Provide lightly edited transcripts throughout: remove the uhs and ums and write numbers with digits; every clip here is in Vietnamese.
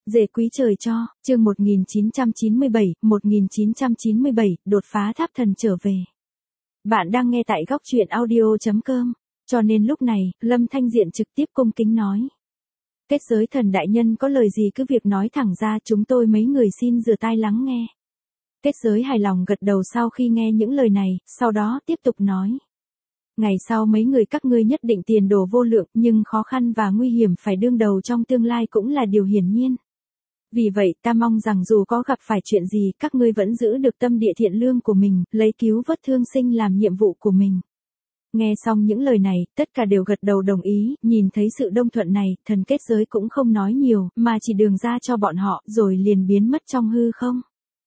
Dề quý trời cho, chương 1997, đột phá tháp thần trở về. Bạn đang nghe tại góc truyện audio.com, cho nên lúc này, Lâm Thanh Diện trực tiếp cung kính nói. Kết giới thần đại nhân có lời gì cứ việc nói thẳng ra, chúng tôi mấy người xin rửa tai lắng nghe. Kết giới hài lòng gật đầu sau khi nghe những lời này, sau đó tiếp tục nói. Ngày sau mấy người các ngươi nhất định tiền đồ vô lượng, nhưng khó khăn và nguy hiểm phải đương đầu trong tương lai cũng là điều hiển nhiên. Vì vậy ta mong rằng dù có gặp phải chuyện gì, các ngươi vẫn giữ được tâm địa thiện lương của mình, lấy cứu vớt thương sinh làm nhiệm vụ của mình. Nghe xong những lời này, tất cả đều gật đầu đồng ý, nhìn thấy sự đồng thuận này, thần kết giới cũng không nói nhiều, mà chỉ đường ra cho bọn họ, rồi liền biến mất trong hư không.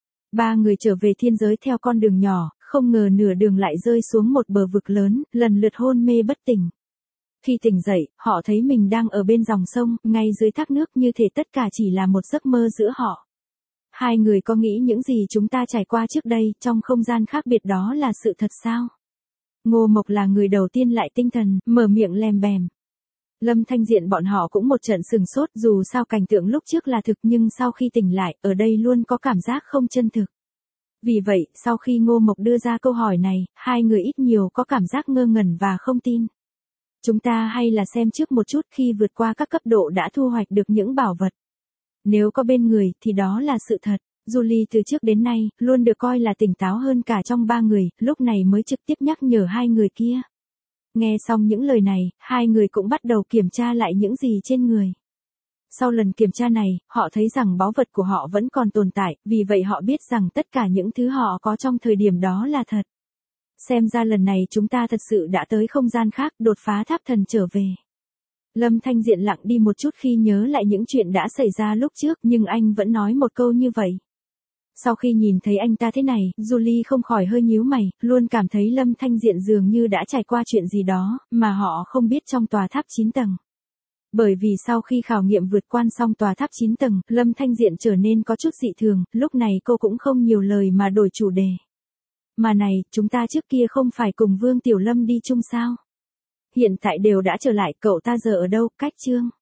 Ba người trở về thiên giới theo con đường nhỏ, không ngờ nửa đường lại rơi xuống một bờ vực lớn, lần lượt hôn mê bất tỉnh. Khi tỉnh dậy, họ thấy mình đang ở bên dòng sông, ngay dưới thác nước, như thể tất cả chỉ là một giấc mơ giữa họ. Hai người có nghĩ những gì chúng ta trải qua trước đây, trong không gian khác biệt đó là sự thật sao? Ngô Mộc là người đầu tiên lại tinh thần, mở miệng lèm bèm. Lâm Thanh Diện bọn họ cũng một trận sừng sốt, dù sao cảnh tượng lúc trước là thực nhưng sau khi tỉnh lại, ở đây luôn có cảm giác không chân thực. Vì vậy, sau khi Ngô Mộc đưa ra câu hỏi này, hai người ít nhiều có cảm giác ngơ ngẩn và không tin. Chúng ta hay là xem trước một chút, khi vượt qua các cấp độ đã thu hoạch được những bảo vật. Nếu có bên người, thì đó là sự thật. Julie từ trước đến nay, luôn được coi là tỉnh táo hơn cả trong ba người, lúc này mới trực tiếp nhắc nhở hai người kia. Nghe xong những lời này, hai người cũng bắt đầu kiểm tra lại những gì trên người. Sau lần kiểm tra này, họ thấy rằng báu vật của họ vẫn còn tồn tại, vì vậy họ biết rằng tất cả những thứ họ có trong thời điểm đó là thật. Xem ra lần này chúng ta thật sự đã tới không gian khác, đột phá tháp thần trở về. Lâm Thanh Diện lặng đi một chút khi nhớ lại những chuyện đã xảy ra lúc trước, nhưng anh vẫn nói một câu như vậy. Sau khi nhìn thấy anh ta thế này, Julie không khỏi hơi nhíu mày, luôn cảm thấy Lâm Thanh Diện dường như đã trải qua chuyện gì đó, mà họ không biết trong tòa tháp 9 tầng. Bởi vì sau khi khảo nghiệm vượt qua xong tòa tháp 9 tầng, Lâm Thanh Diện trở nên có chút dị thường, lúc này cô cũng không nhiều lời mà đổi chủ đề. Mà này, chúng ta trước kia không phải cùng Vương Tiểu Lâm đi chung sao? Hiện tại đều đã trở lại, cậu ta giờ ở đâu, cách chương?